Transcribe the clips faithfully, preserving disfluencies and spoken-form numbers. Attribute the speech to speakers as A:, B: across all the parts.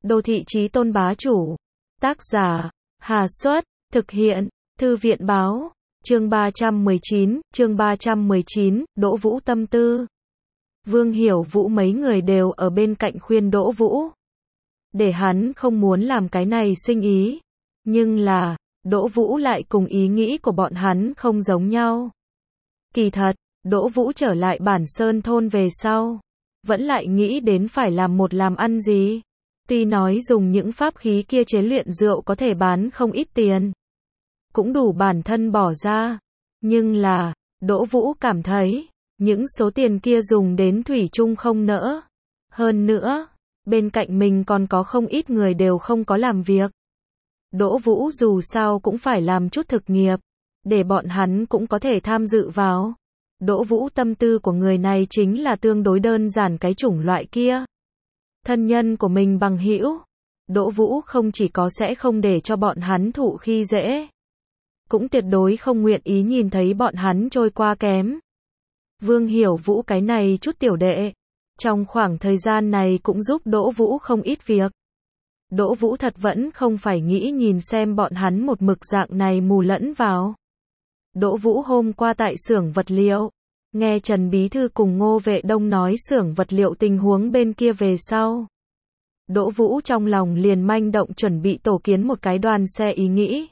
A: Đô thị chí tôn bá chủ. Tác giả, Hà Xuất, thực hiện, Thư viện Báo, chương ba trăm mười chín, chương ba trăm mười chín, Đỗ Vũ tâm tư. Vương Hiểu Vũ mấy người đều ở bên cạnh khuyên Đỗ Vũ. Để hắn không muốn làm cái này sinh ý. Nhưng là, Đỗ Vũ lại cùng ý nghĩ của bọn hắn không giống nhau. Kỳ thật, Đỗ Vũ trở lại Bản Sơn thôn về sau. Vẫn lại nghĩ đến phải làm một làm ăn gì. Tuy nói dùng những pháp khí kia chế luyện rượu có thể bán không ít tiền. Cũng đủ bản thân bỏ ra. Nhưng là, Đỗ Vũ cảm thấy, những số tiền kia dùng đến thủy chung không nỡ. Hơn nữa, bên cạnh mình còn có không ít người đều không có làm việc. Đỗ Vũ dù sao cũng phải làm chút thực nghiệp, để bọn hắn cũng có thể tham dự vào. Đỗ Vũ tâm tư của người này chính là tương đối đơn giản cái chủng loại kia. Thân nhân của mình bằng hữu, Đỗ Vũ không chỉ có sẽ không để cho bọn hắn thụ khi dễ, cũng tuyệt đối không nguyện ý nhìn thấy bọn hắn trôi qua kém. Vương Hiểu Vũ cái này chút tiểu đệ, trong khoảng thời gian này cũng giúp Đỗ Vũ không ít việc. Đỗ Vũ thật vẫn không phải nghĩ nhìn xem bọn hắn một mực dạng này mù lẫn vào. Đỗ Vũ hôm qua tại xưởng vật liệu, nghe Trần Bí Thư cùng Ngô Vệ Đông nói xưởng vật liệu tình huống bên kia về sau. Đỗ Vũ trong lòng liền manh động chuẩn bị tổ kiến một cái đoàn xe ý nghĩ.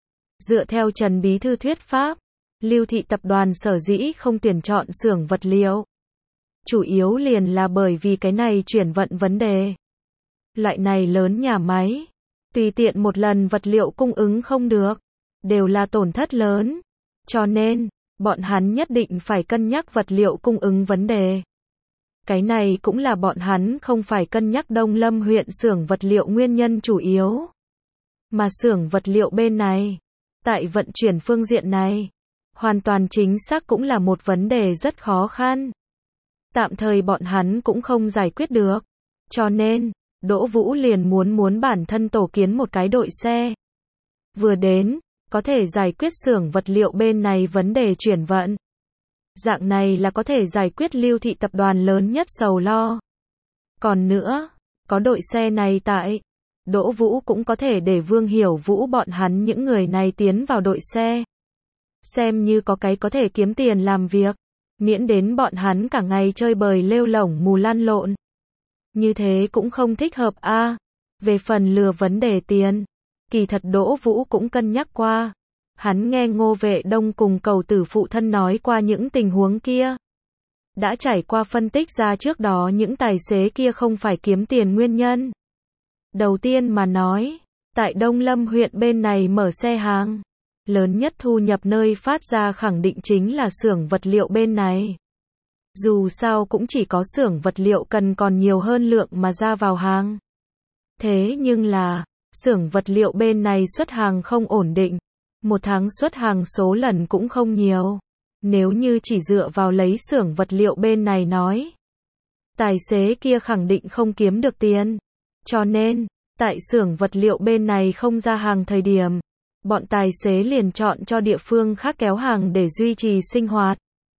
A: Dựa theo Trần Bí Thư thuyết pháp, Lưu Thị tập đoàn sở dĩ không tuyển chọn xưởng vật liệu. Chủ yếu liền là bởi vì cái này chuyển vận vấn đề. Loại này lớn nhà máy, tùy tiện một lần vật liệu cung ứng không được, đều là tổn thất lớn. Cho nên, bọn hắn nhất định phải cân nhắc vật liệu cung ứng vấn đề. Cái này cũng là bọn hắn không phải cân nhắc Đông Lâm huyện xưởng vật liệu nguyên nhân chủ yếu. Mà xưởng vật liệu bên này, tại vận chuyển phương diện này, hoàn toàn chính xác cũng là một vấn đề rất khó khăn. Tạm thời bọn hắn cũng không giải quyết được. Cho nên, Đỗ Vũ liền muốn muốn bản thân tổ kiến một cái đội xe. Vừa đến, có thể giải quyết xưởng vật liệu bên này vấn đề chuyển vận. Dạng này là có thể giải quyết Lưu Thị tập đoàn lớn nhất sầu lo. Còn nữa, có đội xe này tại, Đỗ Vũ cũng có thể để Vương Hiểu Vũ bọn hắn những người này tiến vào đội xe. Xem như có cái có thể kiếm tiền làm việc, miễn đến bọn hắn cả ngày chơi bời lêu lổng mù lăn lộn. Như thế cũng không thích hợp a. À, về phần lừa vấn đề tiền, kỳ thật Đỗ Vũ cũng cân nhắc qua. Hắn nghe Ngô Vệ Đông cùng Cầu Tử phụ thân nói qua những tình huống kia. Đã trải qua phân tích ra trước đó những tài xế kia không phải kiếm tiền nguyên nhân. Đầu tiên mà nói, tại Đông Lâm huyện bên này mở xe hàng, lớn nhất thu nhập nơi phát ra khẳng định chính là xưởng vật liệu bên này. Dù sao cũng chỉ có xưởng vật liệu cần còn nhiều hơn lượng mà ra vào hàng. Thế nhưng là, xưởng vật liệu bên này xuất hàng không ổn định. Một tháng xuất hàng số lần cũng không nhiều. Nếu như chỉ dựa vào lấy xưởng vật liệu bên này nói, tài xế kia khẳng định không kiếm được tiền. Cho nên, tại xưởng vật liệu bên này không ra hàng thời điểm, bọn tài xế liền chọn cho địa phương khác kéo hàng để duy trì sinh hoạt.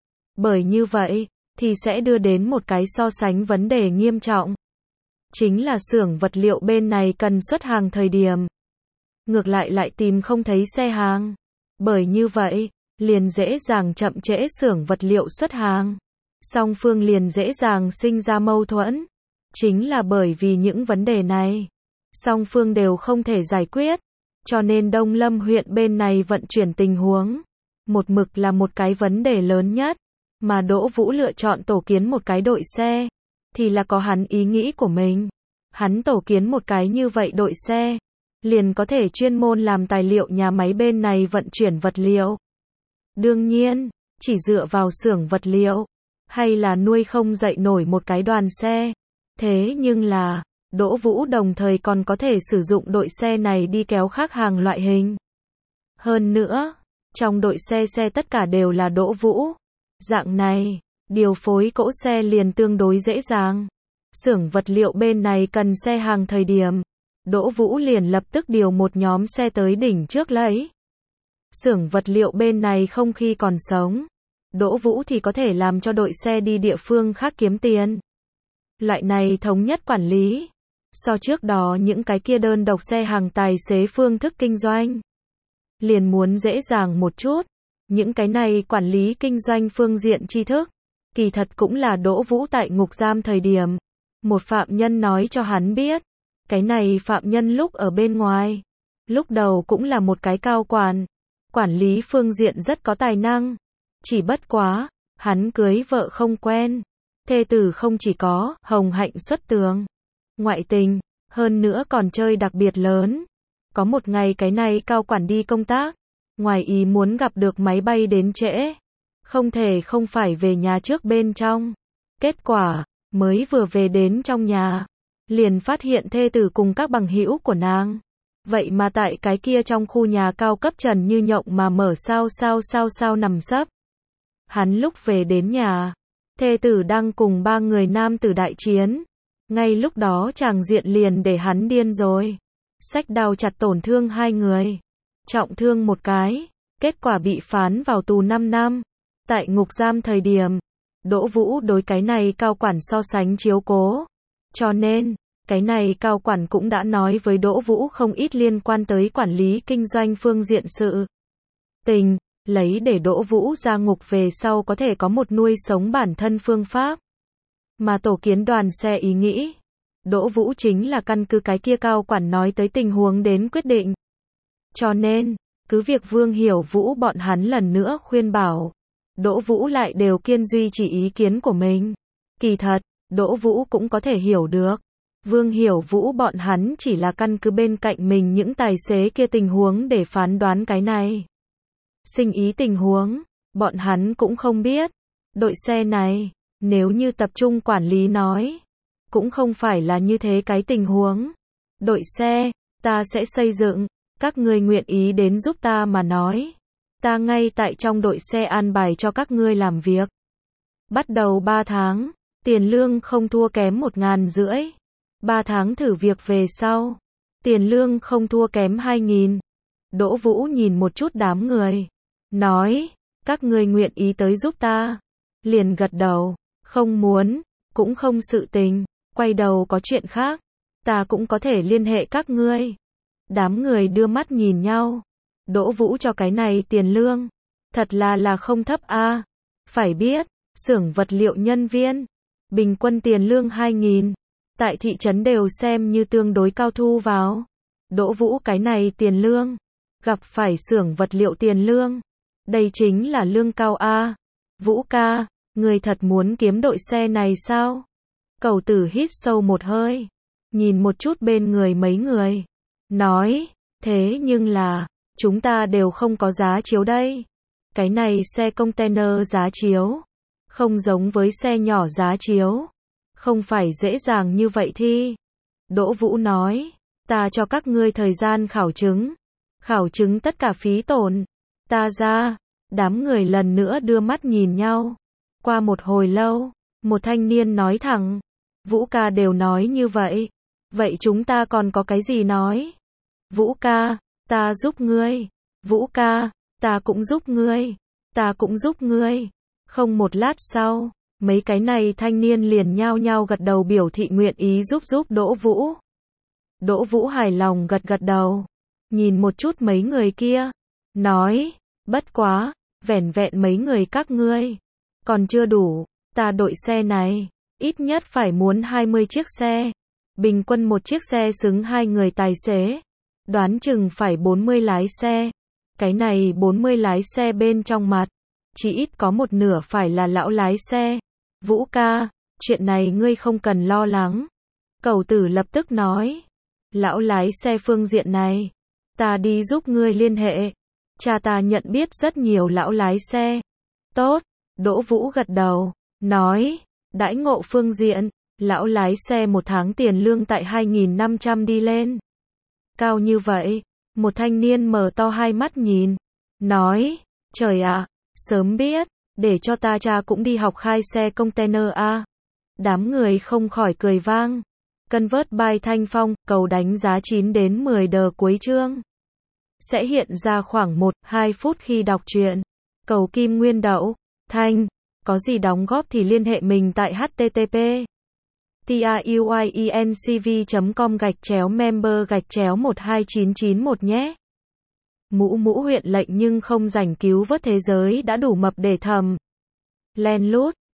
A: Bởi như vậy, thì sẽ đưa đến một cái so sánh vấn đề nghiêm trọng. Chính là xưởng vật liệu bên này cần xuất hàng thời điểm. Ngược lại lại tìm không thấy xe hàng. Bởi như vậy, liền dễ dàng chậm trễ xưởng vật liệu xuất hàng. Song phương liền dễ dàng sinh ra mâu thuẫn. Chính là bởi vì những vấn đề này, song phương đều không thể giải quyết. Cho nên Đông Lâm huyện bên này vận chuyển tình huống, một mực là một cái vấn đề lớn nhất. Mà Đỗ Vũ lựa chọn tổ kiến một cái đội xe, thì là có hắn ý nghĩ của mình. Hắn tổ kiến một cái như vậy đội xe, liền có thể chuyên môn làm tài liệu nhà máy bên này vận chuyển vật liệu. Đương nhiên, chỉ dựa vào xưởng vật liệu, hay là nuôi không dậy nổi một cái đoàn xe. Thế nhưng là, Đỗ Vũ đồng thời còn có thể sử dụng đội xe này đi kéo khác hàng loại hình. Hơn nữa, trong đội xe xe tất cả đều là Đỗ Vũ. Dạng này, điều phối cỗ xe liền tương đối dễ dàng. Xưởng vật liệu bên này cần xe hàng thời điểm, Đỗ Vũ liền lập tức điều một nhóm xe tới đỉnh trước lấy. Xưởng vật liệu bên này không khi còn sống, Đỗ Vũ thì có thể làm cho đội xe đi địa phương khác kiếm tiền. Loại này thống nhất quản lý, So trước đó những cái kia đơn độc xe hàng tài xế phương thức kinh doanh, liền muốn dễ dàng một chút. Những cái này quản lý kinh doanh phương diện tri thức, kỳ thật cũng là Đỗ Vũ tại ngục giam thời điểm, một phạm nhân nói cho hắn biết. Cái này phạm nhân lúc ở bên ngoài, lúc đầu cũng là một cái cao quản, quản lý phương diện rất có tài năng. Chỉ bất quá, hắn cưới vợ không quen, thê tử không chỉ có hồng hạnh xuất tường, ngoại tình, hơn nữa còn chơi đặc biệt lớn. Có một ngày cái này cao quản đi công tác, ngoài ý muốn gặp được máy bay đến trễ, không thể không phải về nhà trước bên trong. Kết quả, mới vừa về đến trong nhà, liền phát hiện thê tử cùng các bằng hữu của nàng, vậy mà tại cái kia trong khu nhà cao cấp trần như nhộng mà mở sao sao sao sao nằm sấp. Hắn lúc về đến nhà, thê tử đang cùng ba người nam tử đại chiến. Ngay lúc đó tràng diện liền để hắn điên rồi. Xách đao chặt tổn thương hai người, trọng thương một cái, kết quả bị phán vào tù năm năm. Tại ngục giam thời điểm, Đỗ Vũ đối cái này cao quản so sánh chiếu cố. Cho nên, cái này cao quản cũng đã nói với Đỗ Vũ không ít liên quan tới quản lý kinh doanh phương diện sự tình, lấy để Đỗ Vũ ra ngục về sau có thể có một nuôi sống bản thân phương pháp. Mà tổ kiến đoàn xe ý nghĩ, Đỗ Vũ chính là căn cứ cái kia cao quản nói tới tình huống đến quyết định. Cho nên, cứ việc Vương Hiểu Vũ bọn hắn lần nữa khuyên bảo, Đỗ Vũ lại đều kiên duy chỉ ý kiến của mình. Kỳ thật, Đỗ Vũ cũng có thể hiểu được. Vương Hiểu Vũ bọn hắn chỉ là căn cứ bên cạnh mình những tài xế kia tình huống để phán đoán cái này. Sinh ý tình huống, bọn hắn cũng không biết. Đội xe này, nếu như tập trung quản lý nói, cũng không phải là như thế cái tình huống. Đội xe, ta sẽ xây dựng, các ngươi nguyện ý đến giúp ta mà nói. Ta ngay tại trong đội xe an bài cho các ngươi làm việc. Bắt đầu ba tháng, tiền lương không thua kém một ngàn rưỡi. ba tháng thử việc về sau, tiền lương không thua kém hai nghìn. Đỗ Vũ nhìn một chút đám người, nói, các ngươi nguyện ý tới giúp ta. Liền gật đầu, không muốn, cũng không sự tình, quay đầu có chuyện khác, ta cũng có thể liên hệ các ngươi. Đám người đưa mắt nhìn nhau. Đỗ Vũ cho cái này tiền lương, thật là là không thấp a. À. Phải biết, xưởng vật liệu nhân viên, bình quân tiền lương hai nghìn, tại thị trấn đều xem như tương đối cao thu vào. Đỗ Vũ cái này tiền lương, gặp phải xưởng vật liệu tiền lương, đây chính là lương cao a. À. Vũ ca, người thật muốn kiếm đội xe này sao? Cầu Tử hít sâu một hơi, nhìn một chút bên người mấy người, nói, thế nhưng là, chúng ta đều không có giá chiếu đây. Cái này xe container giá chiếu, không giống với xe nhỏ giá chiếu, không phải dễ dàng như vậy thi. Đỗ Vũ nói, ta cho các ngươi thời gian khảo chứng, khảo chứng tất cả phí tổn, ta ra. Đám người lần nữa đưa mắt nhìn nhau. Qua một hồi lâu, một thanh niên nói thẳng, Vũ ca đều nói như vậy, vậy chúng ta còn có cái gì nói? Vũ ca, ta giúp ngươi. Vũ ca, ta cũng giúp ngươi. Ta cũng giúp ngươi. Không một lát sau, mấy cái này thanh niên liền nhao nhao gật đầu biểu thị nguyện ý giúp giúp Đỗ Vũ. Đỗ Vũ hài lòng gật gật đầu, nhìn một chút mấy người kia, nói, bất quá, vẻn vẹn mấy người các ngươi, còn chưa đủ, ta đội xe này, ít nhất phải muốn hai mươi chiếc xe, bình quân một chiếc xe xứng hai người tài xế, đoán chừng phải bốn mươi lái xe, cái này bốn mươi lái xe bên trong mặt, chỉ ít có một nửa phải là lão lái xe. Vũ ca, chuyện này ngươi không cần lo lắng. Cầu Tử lập tức nói, lão lái xe phương diện này, ta đi giúp ngươi liên hệ. Cha ta nhận biết rất nhiều lão lái xe. Tốt, Đỗ Vũ gật đầu, nói, đãi ngộ phương diện, lão lái xe một tháng tiền lương tại hai nghìn năm trăm đi lên. Cao như vậy, một thanh niên mở to hai mắt nhìn, nói, trời ạ, sớm biết, để cho ta cha cũng đi học khai xe container a. Đám người không khỏi cười vang. Convert by Thanh Phong, cầu đánh giá chín đến mười đờ cuối chương. Sẽ hiện ra khoảng một đến hai phút khi đọc truyện. Cầu Kim Nguyên Đậu, Thanh, có gì đóng góp thì liên hệ mình tại h t t p tiuyencv chấm com gạch chéo member gạch chéo một hai chín chín một nhé. Mũ mũ huyện lệnh nhưng không rảnh cứu vớt thế giới đã đủ mập để thầm. Len lút.